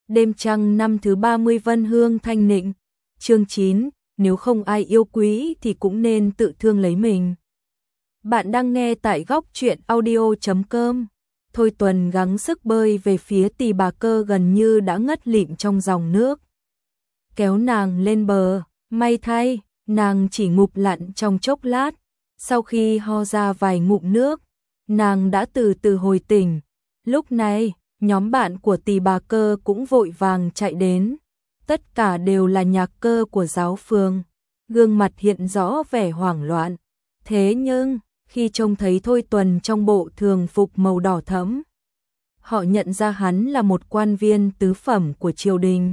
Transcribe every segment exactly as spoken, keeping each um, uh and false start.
Đêm trăng năm thứ ba mươi Vân Hương Thanh Nịnh. Chương chín, nếu không ai yêu quý thì cũng nên tự thương lấy mình. Bạn đang nghe tại góc truyện audio chấm com. Thôi Tuần gắng sức bơi về phía Tỳ Bà Cơ gần như đã ngất lịm trong dòng nước. Kéo nàng lên bờ, may thay, nàng chỉ ngụp lặn trong chốc lát. Sau khi ho ra vài ngụm nước, nàng đã từ từ hồi tỉnh. Lúc này, nhóm bạn của Tỳ Bà Cơ cũng vội vàng chạy đến. Tất cả đều là nhạc cơ của giáo phường, gương mặt hiện rõ vẻ hoảng loạn. Thế nhưng, khi trông thấy Thôi Tuần trong bộ thường phục màu đỏ thẫm, họ nhận ra hắn là một quan viên tứ phẩm của triều đình.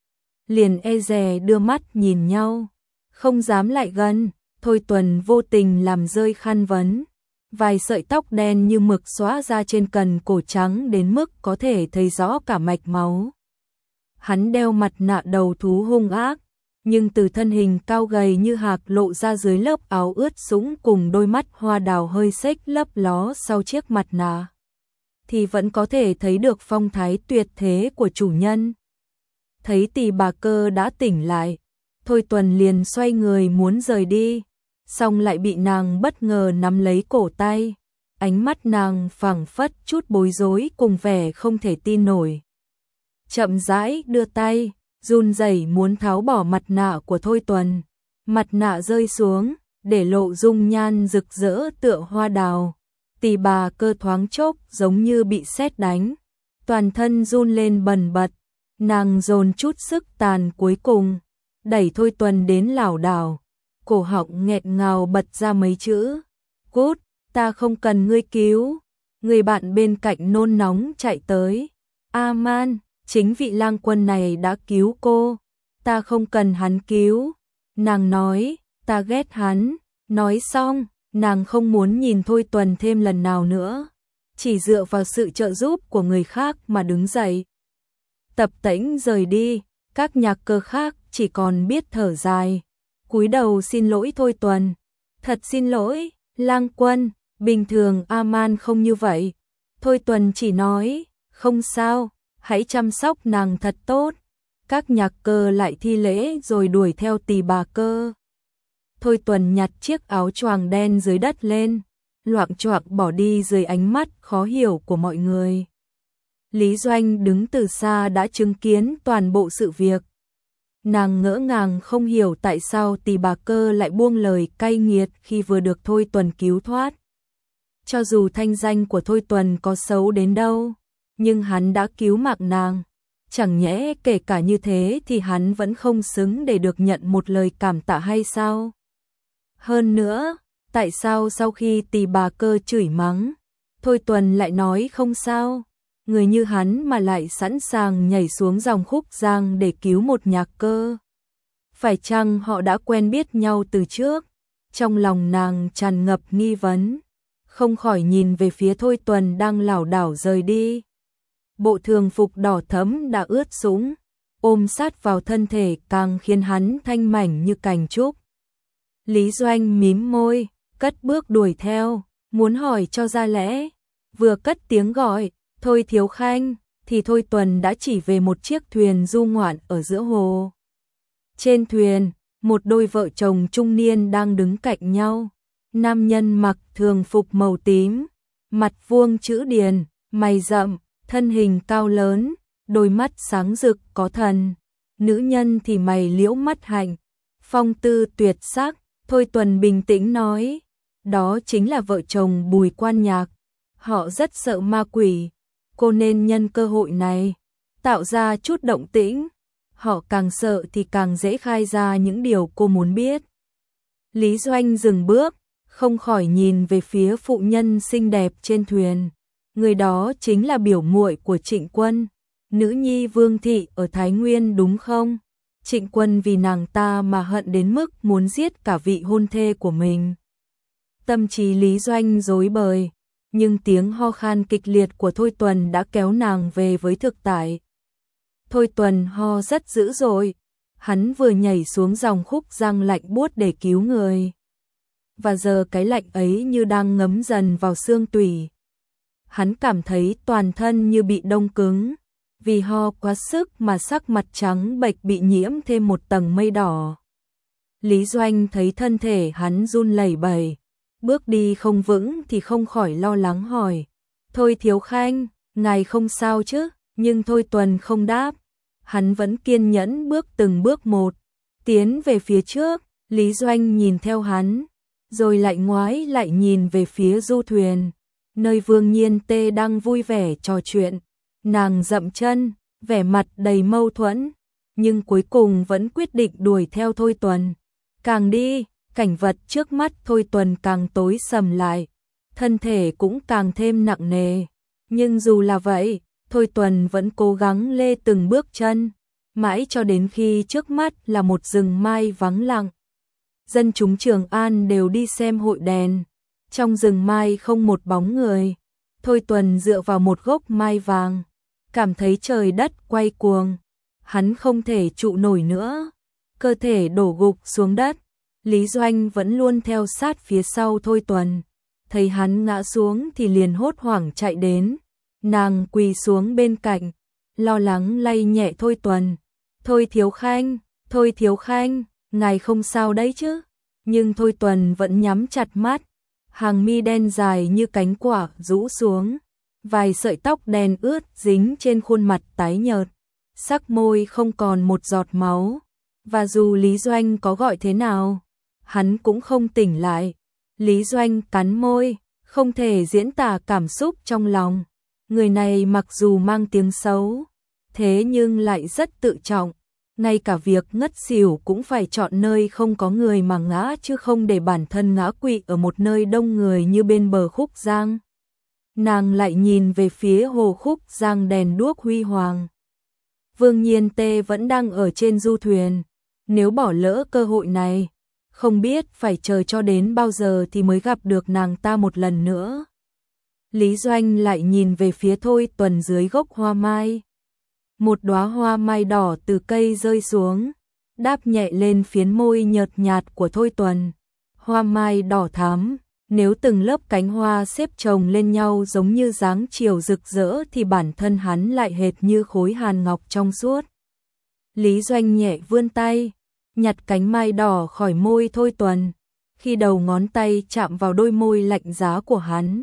Liền e dè đưa mắt nhìn nhau, không dám lại gần. Thôi Tuần vô tình làm rơi khăn vấn. Vài sợi tóc đen như mực xõa ra trên cằm cổ trắng đến mức có thể thấy rõ cả mạch máu. Hắn đeo mặt nạ đầu thú hung ác, nhưng từ thân hình cao gầy như hạc lộ ra dưới lớp áo ướt sũng cùng đôi mắt hoa đào hơi xếch lấp ló sau chiếc mặt nạ, thì vẫn có thể thấy được phong thái tuyệt thế của chủ nhân. Thấy Tỳ Bà Cơ đã tỉnh lại, Thôi Tuần liền xoay người muốn rời đi, xong lại bị nàng bất ngờ nắm lấy cổ tay. Ánh mắt nàng phảng phất chút bối rối cùng vẻ không thể tin nổi. Chậm rãi đưa tay, run rẩy muốn tháo bỏ mặt nạ của Thôi Tuần. Mặt nạ rơi xuống, để lộ dung nhan rực rỡ tựa hoa đào. Tỳ Bà Cơ thoáng chốc giống như bị sét đánh, toàn thân run lên bần bật. Nàng dồn chút sức tàn cuối cùng, đẩy Thôi Tuần đến lảo đảo, cổ họng nghẹn ngào bật ra mấy chữ: "Cút, ta không cần ngươi cứu." Người bạn bên cạnh nôn nóng chạy tới: "A Man, chính vị lang quân này đã cứu cô, ta không cần hắn cứu." Nàng nói: "Ta ghét hắn." Nói xong, nàng không muốn nhìn Thôi Tuần thêm lần nào nữa, chỉ dựa vào sự trợ giúp của người khác mà đứng dậy, tập tễnh rời đi. Các nhạc cơ khác chỉ còn biết thở dài, cúi đầu xin lỗi Thôi Tuần. "Thật xin lỗi, lang quân, bình thường A Man không như vậy." Thôi Tuần chỉ nói: "Không sao, hãy chăm sóc nàng thật tốt." Các nhạc cơ lại thi lễ rồi đuổi theo Tỳ Bà Cơ. Thôi Tuần nhặt chiếc áo choàng đen dưới đất lên, loạng choạng bỏ đi dưới ánh mắt khó hiểu của mọi người. Lý Doanh đứng từ xa đã chứng kiến toàn bộ sự việc. Nàng ngỡ ngàng không hiểu tại sao Tỳ Bà Cơ lại buông lời cay nghiệt khi vừa được Thôi Tuần cứu thoát. Cho dù thanh danh của Thôi Tuần có xấu đến đâu, nhưng hắn đã cứu mạng nàng. Chẳng nhẽ kể cả như thế thì hắn vẫn không xứng để được nhận một lời cảm tạ hay sao? Hơn nữa, tại sao sau khi Tỳ Bà Cơ chửi mắng, Thôi Tuần lại nói không sao? Người như hắn mà lại sẵn sàng nhảy xuống dòng Khúc Giang để cứu một nhạc cơ. Phải chăng họ đã quen biết nhau từ trước? Trong lòng nàng tràn ngập nghi vấn, không khỏi nhìn về phía Thôi Tuần đang lảo đảo rời đi. Bộ thường phục đỏ thẫm đã ướt sũng, ôm sát vào thân thể càng khiến hắn thanh mảnh như cành trúc. Lý Doanh mím môi, cất bước đuổi theo, muốn hỏi cho ra lẽ. Vừa cất tiếng gọi: "Thôi Thiếu Khanh", thì Thôi Tuần đã chỉ về một chiếc thuyền du ngoạn ở giữa hồ. Trên thuyền, một đôi vợ chồng trung niên đang đứng cạnh nhau. Nam nhân mặc thường phục màu tím, mặt vuông chữ điền, mày rậm, thân hình cao lớn, đôi mắt sáng rực có thần. Nữ nhân thì mày liễu mắt hạnh, phong tư tuyệt sắc. Thôi Tuần bình tĩnh nói: "Đó chính là vợ chồng Bùi Quan Nhạc. Họ rất sợ ma quỷ. Cô nên nhân cơ hội này tạo ra chút động tĩnh. Họ càng sợ thì càng dễ khai ra những điều cô muốn biết." Lý Doanh dừng bước, không khỏi nhìn về phía phụ nhân xinh đẹp trên thuyền. Người đó chính là biểu muội của Trịnh Quân, nữ nhi Vương thị ở Thái Nguyên đúng không? Trịnh Quân vì nàng ta mà hận đến mức muốn giết cả vị hôn thê của mình. Tâm trí Lý Doanh rối bời, nhưng tiếng ho khan kịch liệt của Thôi Tuần đã kéo nàng về với thực tại. Thôi Tuần ho rất dữ dội, hắn vừa nhảy xuống dòng Khúc Giang lạnh buốt để cứu người. Và giờ cái lạnh ấy như đang ngấm dần vào xương tủy. Hắn cảm thấy toàn thân như bị đông cứng, vì ho quá sức mà sắc mặt trắng bệch bị nhiễm thêm một tầng mây đỏ. Lý Doanh thấy thân thể hắn run lẩy bẩy, bước đi không vững thì không khỏi lo lắng hỏi: "Thôi Thiếu Khanh, ngài không sao chứ?" Nhưng Thôi Tuần không đáp, hắn vẫn kiên nhẫn bước từng bước một, tiến về phía trước. Lý Doanh nhìn theo hắn, rồi lại ngoái lại nhìn về phía du thuyền, nơi Vương Nhiên Tê đang vui vẻ trò chuyện. Nàng dậm chân, vẻ mặt đầy mâu thuẫn, nhưng cuối cùng vẫn quyết định đuổi theo Thôi Tuần. Càng đi, cảnh vật trước mắt Thôi Tuần càng tối sầm lại, thân thể cũng càng thêm nặng nề. Nhưng dù là vậy, Thôi Tuần vẫn cố gắng lê từng bước chân, mãi cho đến khi trước mắt là một rừng mai vắng lặng. Dân chúng Trường An đều đi xem hội đèn, trong rừng mai không một bóng người. Thôi Tuần dựa vào một gốc mai vàng, cảm thấy trời đất quay cuồng, hắn không thể trụ nổi nữa, cơ thể đổ gục xuống đất. Lý Doanh vẫn luôn theo sát phía sau Thôi Tuần, thấy hắn ngã xuống thì liền hốt hoảng chạy đến. Nàng quỳ xuống bên cạnh, lo lắng lay nhẹ Thôi Tuần. "Thôi Thiếu Khanh, Thôi Thiếu Khanh, ngài không sao đấy chứ?" Nhưng Thôi Tuần vẫn nhắm chặt mắt, hàng mi đen dài như cánh quả rũ xuống, vài sợi tóc đen ướt dính trên khuôn mặt tái nhợt, sắc môi không còn một giọt máu, và dù Lý Doanh có gọi thế nào, hắn cũng không tỉnh lại. Lý Doanh cắn môi, không thể diễn tả cảm xúc trong lòng. Người này mặc dù mang tiếng xấu, thế nhưng lại rất tự trọng, ngay cả việc ngất xỉu cũng phải chọn nơi không có người mà ngã, chứ không để bản thân ngã quỵ ở một nơi đông người như bên bờ Khúc Giang. Nàng lại nhìn về phía hồ Khúc Giang đèn đuốc huy hoàng. Vương Nhiên Tê vẫn đang ở trên du thuyền, nếu bỏ lỡ cơ hội này, không biết phải chờ cho đến bao giờ thì mới gặp được nàng ta một lần nữa. Lý Doanh lại nhìn về phía Thôi Tuần dưới gốc hoa mai. Một đóa hoa mai đỏ từ cây rơi xuống, đáp nhẹ lên phiến môi nhợt nhạt của Thôi Tuần. Hoa mai đỏ thắm, nếu từng lớp cánh hoa xếp chồng lên nhau giống như dáng chiều rực rỡ thì bản thân hắn lại hệt như khối hàn ngọc trong suốt. Lý Doanh nhẹ vươn tay, nhặt cánh mai đỏ khỏi môi Thôi Tuần. Khi đầu ngón tay chạm vào đôi môi lạnh giá của hắn,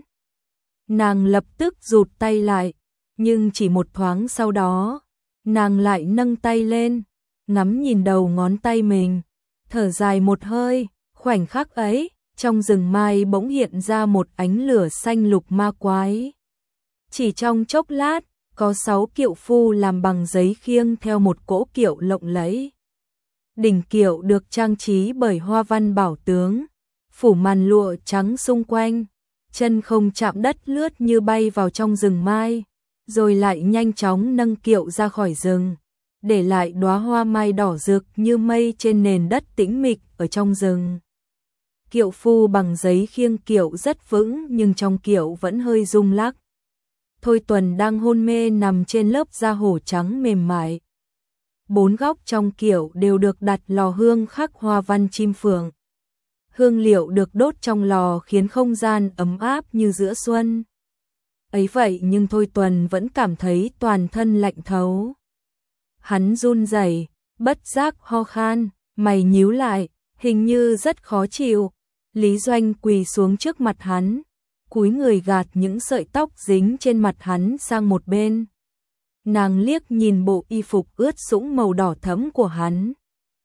nàng lập tức rụt tay lại, nhưng chỉ một thoáng sau đó, nàng lại nâng tay lên, ngắm nhìn đầu ngón tay mình, thở dài một hơi. Khoảnh khắc ấy, trong rừng mai bỗng hiện ra một ánh lửa xanh lục ma quái. Chỉ trong chốc lát, có sáu kiệu phu làm bằng giấy khiêng theo một cỗ kiệu lộng lẫy. Đỉnh kiệu được trang trí bởi hoa văn bảo tướng, phủ màn lụa trắng xung quanh, chân không chạm đất lướt như bay vào trong rừng mai, rồi lại nhanh chóng nâng kiệu ra khỏi rừng, để lại đóa hoa mai đỏ rực như mây trên nền đất tĩnh mịch ở trong rừng. Kiệu phu bằng giấy khiêng kiệu rất vững nhưng trong kiệu vẫn hơi rung lắc. Thôi Tuần đang hôn mê nằm trên lớp da hổ trắng mềm mại. Bốn góc trong kiệu đều được đặt lò hương khắc hoa văn chim phượng. Hương liệu được đốt trong lò khiến không gian ấm áp như giữa xuân. Ấy vậy nhưng Thôi Tuần vẫn cảm thấy toàn thân lạnh thấu. Hắn run rẩy, bất giác ho khan, mày nhíu lại, hình như rất khó chịu. Lý Doanh quỳ xuống trước mặt hắn, cúi người gạt những sợi tóc dính trên mặt hắn sang một bên. Nàng liếc nhìn bộ y phục ướt sũng màu đỏ thẫm của hắn,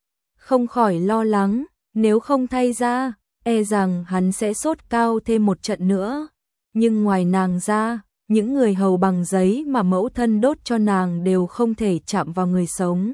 không khỏi lo lắng, nếu không thay ra, e rằng hắn sẽ sốt cao thêm một trận nữa. Nhưng ngoài nàng ra, những người hầu bằng giấy mà mẫu thân đốt cho nàng đều không thể chạm vào người sống.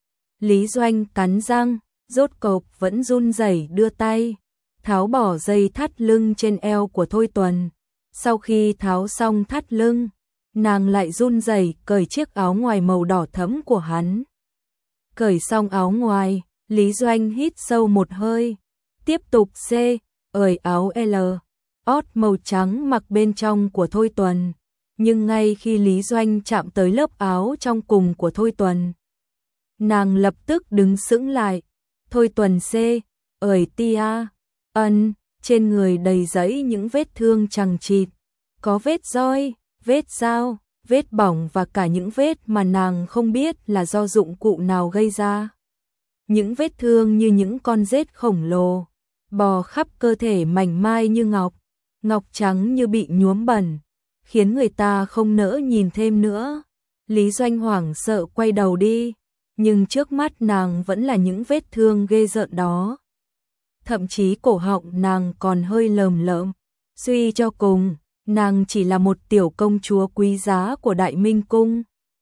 Lý Doanh cắn răng, rốt cục vẫn run rẩy đưa tay, tháo bỏ dây thắt lưng trên eo của Thôi Tuần. Sau khi tháo xong thắt lưng, nàng lại run rẩy cởi chiếc áo ngoài màu đỏ thẫm của hắn. Cởi xong áo ngoài, Lý Doanh hít sâu một hơi, tiếp tục xê, ởi áo L, ót màu trắng mặc bên trong của Thôi Tuần. Nhưng ngay khi Lý Doanh chạm tới lớp áo trong cùng của Thôi Tuần, nàng lập tức đứng sững lại. Thôi Tuần xê, ởi tia, ân, trên người đầy dẫy những vết thương chằng chịt, có vết roi, vết dao, vết bỏng và cả những vết mà nàng không biết là do dụng cụ nào gây ra. Những vết thương như những con rết khổng lồ, bò khắp cơ thể mảnh mai như ngọc, ngọc trắng như bị nhuốm bẩn, khiến người ta không nỡ nhìn thêm nữa. Lý Doanh hoảng sợ quay đầu đi, nhưng trước mắt nàng vẫn là những vết thương ghê rợn đó. Thậm chí cổ họng nàng còn hơi lởm lởm. Suy cho cùng, nàng chỉ là một tiểu công chúa quý giá của Đại Minh Cung.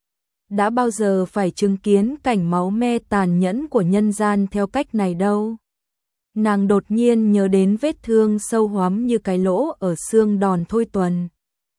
Đã bao giờ phải chứng kiến cảnh máu me tàn nhẫn của nhân gian theo cách này đâu. Nàng đột nhiên nhớ đến vết thương sâu hoắm như cái lỗ ở xương đòn Thôi Tuần.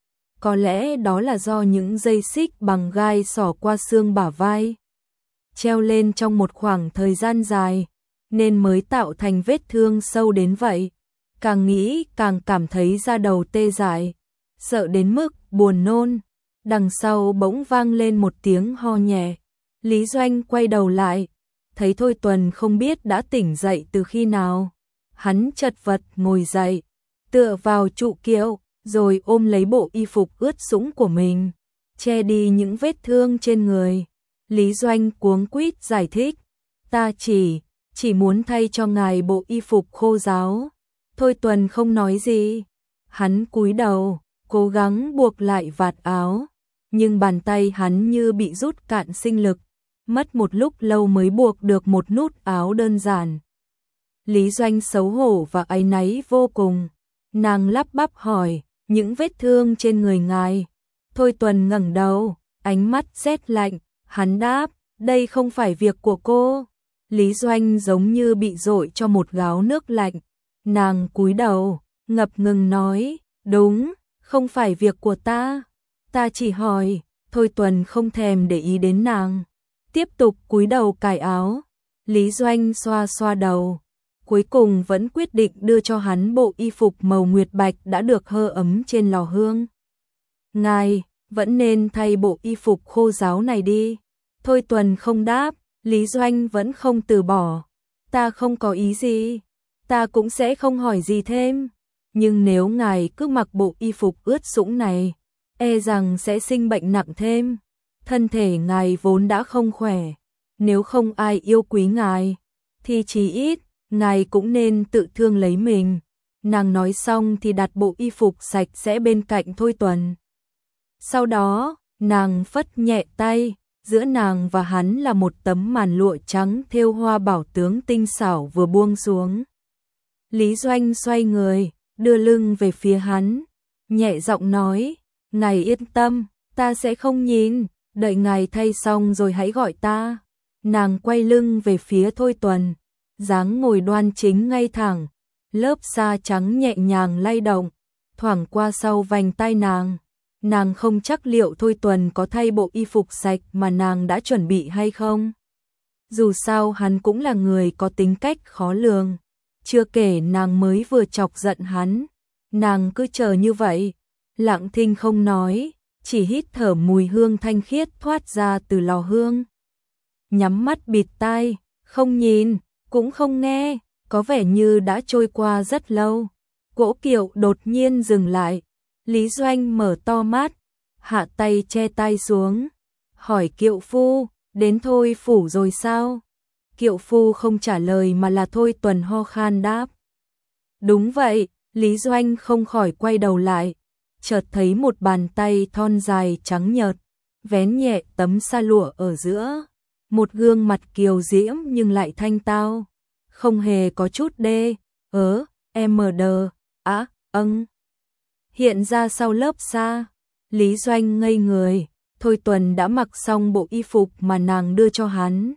Có lẽ đó là do những dây xích bằng gai xỏ qua xương bả vai, treo lên trong một khoảng thời gian dài, nên mới tạo thành vết thương sâu đến vậy. Càng nghĩ càng cảm thấy da đầu tê dại, sợ đến mức buồn nôn. Đằng sau bỗng vang lên một tiếng ho nhẹ. Lý Doanh quay đầu lại, thấy Thôi Tuần không biết đã tỉnh dậy từ khi nào. Hắn chật vật ngồi dậy, tựa vào trụ kiệu, rồi ôm lấy bộ y phục ướt sũng của mình, che đi những vết thương trên người. Lý Doanh cuống quýt giải thích, ta chỉ, chỉ muốn thay cho ngài bộ y phục khô ráo. Thôi Tuần không nói gì, hắn cúi đầu, cố gắng buộc lại vạt áo, nhưng bàn tay hắn như bị rút cạn sinh lực, mất một lúc lâu mới buộc được một nút áo đơn giản. Lý Doanh xấu hổ và áy náy vô cùng, nàng lắp bắp hỏi, những vết thương trên người ngài. Thôi Tuần ngẩng đầu, ánh mắt rét lạnh, hắn đáp, đây không phải việc của cô. Lý Doanh giống như bị dội cho một gáo nước lạnh, nàng cúi đầu, ngập ngừng nói, đúng, không phải việc của ta, ta chỉ hỏi. Thôi Tuần không thèm để ý đến nàng, tiếp tục cúi đầu cài áo. Lý Doanh xoa xoa đầu, cuối cùng vẫn quyết định đưa cho hắn bộ y phục màu nguyệt bạch đã được hơ ấm trên lò hương. Ngài, vẫn nên thay bộ y phục khô ráo này đi. Thôi Tuần không đáp, Lý Doanh vẫn không từ bỏ. Ta không có ý gì, ta cũng sẽ không hỏi gì thêm. Nhưng nếu ngài cứ mặc bộ y phục ướt sũng này, e rằng sẽ sinh bệnh nặng thêm. Thân thể ngài vốn đã không khỏe, nếu không ai yêu quý ngài, thì chí ít, ngài cũng nên tự thương lấy mình. Nàng nói xong thì đặt bộ y phục sạch sẽ bên cạnh Thôi Tuần. Sau đó, nàng phất nhẹ tay, giữa nàng và hắn là một tấm màn lụa trắng thêu hoa bảo tướng tinh xảo vừa buông xuống. Lý Doanh xoay người, đưa lưng về phía hắn, nhẹ giọng nói, ngài yên tâm, ta sẽ không nhìn, đợi ngài thay xong rồi hãy gọi ta. Nàng quay lưng về phía Thôi Tuần, dáng ngồi đoan chính ngay thẳng, lớp sa trắng nhẹ nhàng lay động, thoảng qua sau vành tai nàng. Nàng không chắc liệu Thôi Tuần có thay bộ y phục sạch mà nàng đã chuẩn bị hay không. Dù sao hắn cũng là người có tính cách khó lường, chưa kể nàng mới vừa chọc giận hắn. Nàng cứ chờ như vậy, lặng thinh không nói, chỉ hít thở mùi hương thanh khiết thoát ra từ lò hương. Nhắm mắt bịt tai, không nhìn, cũng không nghe, có vẻ như đã trôi qua rất lâu. Cỗ kiệu đột nhiên dừng lại, Lý Doanh mở to mắt, hạ tay che tay xuống, hỏi kiệu phu, đến Thôi phủ rồi sao? Kiệu phu không trả lời mà là Thôi Tuần ho khan đáp. Đúng vậy, Lý Doanh không khỏi quay đầu lại, chợt thấy một bàn tay thon dài trắng nhợt, vén nhẹ tấm sa lụa ở giữa, một gương mặt kiều diễm nhưng lại thanh tao, không hề có chút đê, ớ, em đờ, á, âng. Hiện ra sau lớp sa. Lý Doanh ngây người, Thôi Tuần đã mặc xong bộ y phục mà nàng đưa cho hắn.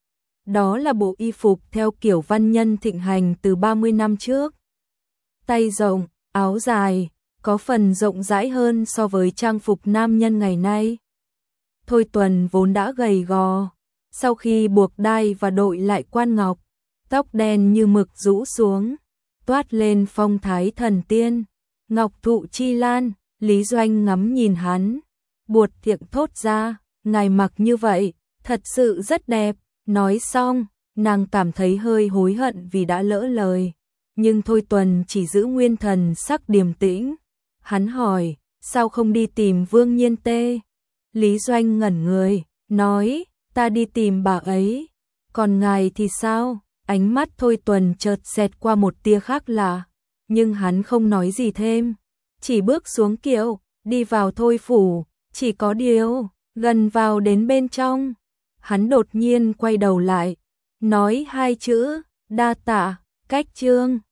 Đó là bộ y phục theo kiểu văn nhân thịnh hành từ ba mươi năm trước. Tay rộng, áo dài, có phần rộng rãi hơn so với trang phục nam nhân ngày nay. Thôi Tuần vốn đã gầy gò, sau khi buộc đai và đội lại quan ngọc, tóc đen như mực rũ xuống, toát lên phong thái thần tiên. Ngọc thụ chi lan, Lý Doanh ngắm nhìn hắn, buột miệng thốt ra, ngài mặc như vậy, thật sự rất đẹp. Nói xong, nàng cảm thấy hơi hối hận vì đã lỡ lời, nhưng Thôi Tuần chỉ giữ nguyên thần sắc điềm tĩnh. Hắn hỏi, sao không đi tìm Vương Nhiên Tê? Lý Doanh ngẩn người, nói, ta đi tìm bà ấy, còn ngài thì sao? Ánh mắt Thôi Tuần chợt xẹt qua một tia khác lạ, nhưng hắn không nói gì thêm, chỉ bước xuống kiệu, đi vào Thôi phủ, chỉ có điều, gần vào đến bên trong, hắn đột nhiên quay đầu lại, nói hai chữ, đa tạ, cách trương.